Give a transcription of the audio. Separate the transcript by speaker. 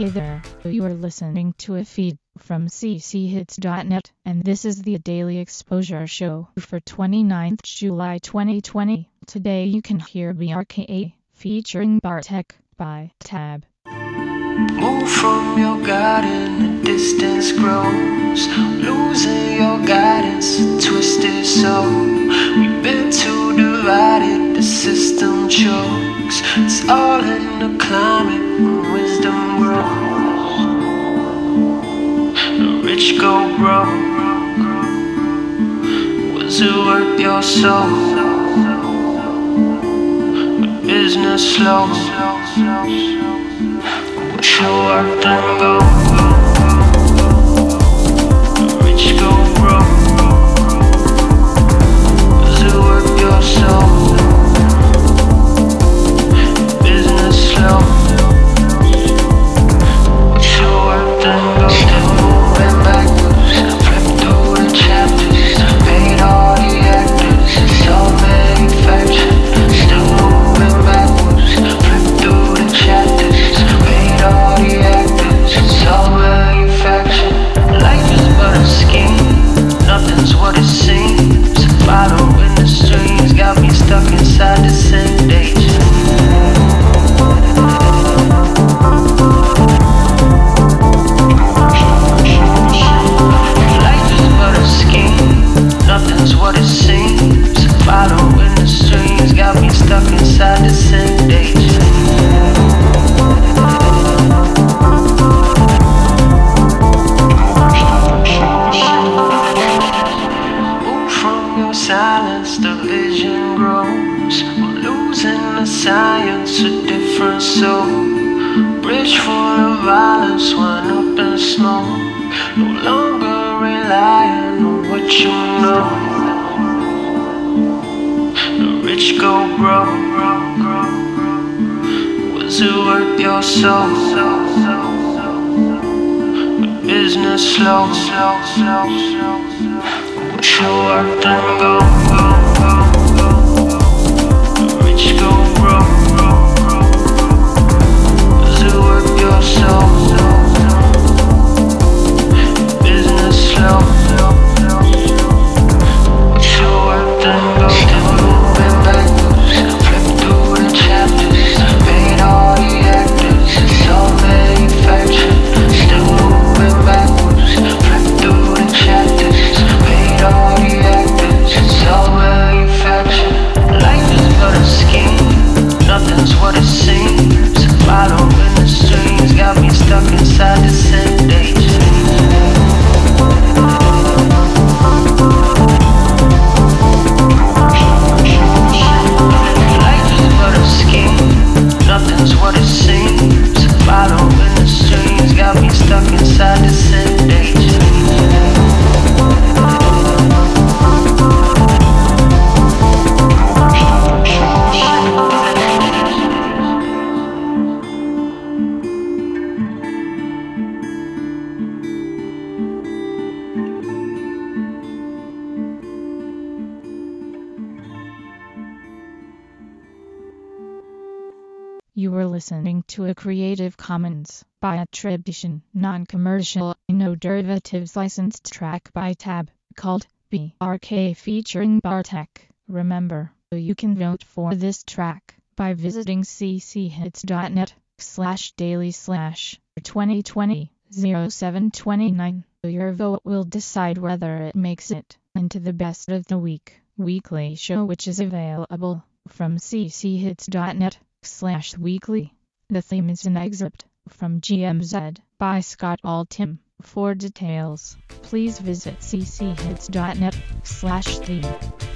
Speaker 1: Hey there, you are listening to a feed from cchits.net, and this is the Daily Exposure Show for 29th July 2020. Today you can hear BRKA featuring Bartek by Tab.
Speaker 2: Move from your garden, the distance grows. Losing your guidance, twisted soul. We've been too divided, the system chokes. It's all in the climate, when wisdom grows. The rich go broke. Was it worth your soul? The business slow. Show up and go. Rich go broke. Does it worth your soul? Business slow. Show up and go. Still moving backwards. Flip through the chapters. Paid all the actors. It's all manufactured. Still moving backwards. Flip through the chapters. All the actors, it's all manufactured. Life is but a scheme, nothing's what it seems. Following the strings got me stuck inside the same danger. Life is but a scheme, nothing's what it seems. Following the strings got me stuck inside the same danger. Silence, the vision grows. We're losing the science, a different soul. Bridge full of violence, one up in smoke. No longer relying on what you know. The rich go broke. Was it worth your soul? The business slow. Show up and go. Rich go broke. Does it worth your soul? Business slow. Show up and go. Still moving backwards. Flip through the chapters. Paid all the actors. It's all manufactured. Still moving backwards. Flip through the chapters. All the actors, it's all manufactured. Life is but a scheme, nothing's what it seems. Following the strings got me stuck inside the same danger. Life is but a scheme, nothing's what it seems. Following the strings got me stuck inside the same danger.
Speaker 1: You were listening to a Creative Commons by attribution, non-commercial, no derivatives licensed track by Tab, called BRK featuring Bartek. Remember, you can vote for this track by visiting cchits.net/daily/2020-0729. Your vote will decide whether it makes it into the Best of the Week weekly show, which is available from cchits.net/weekly. The theme is an excerpt from GMZ by Scott Altham. For details, please visit cchits.net/theme.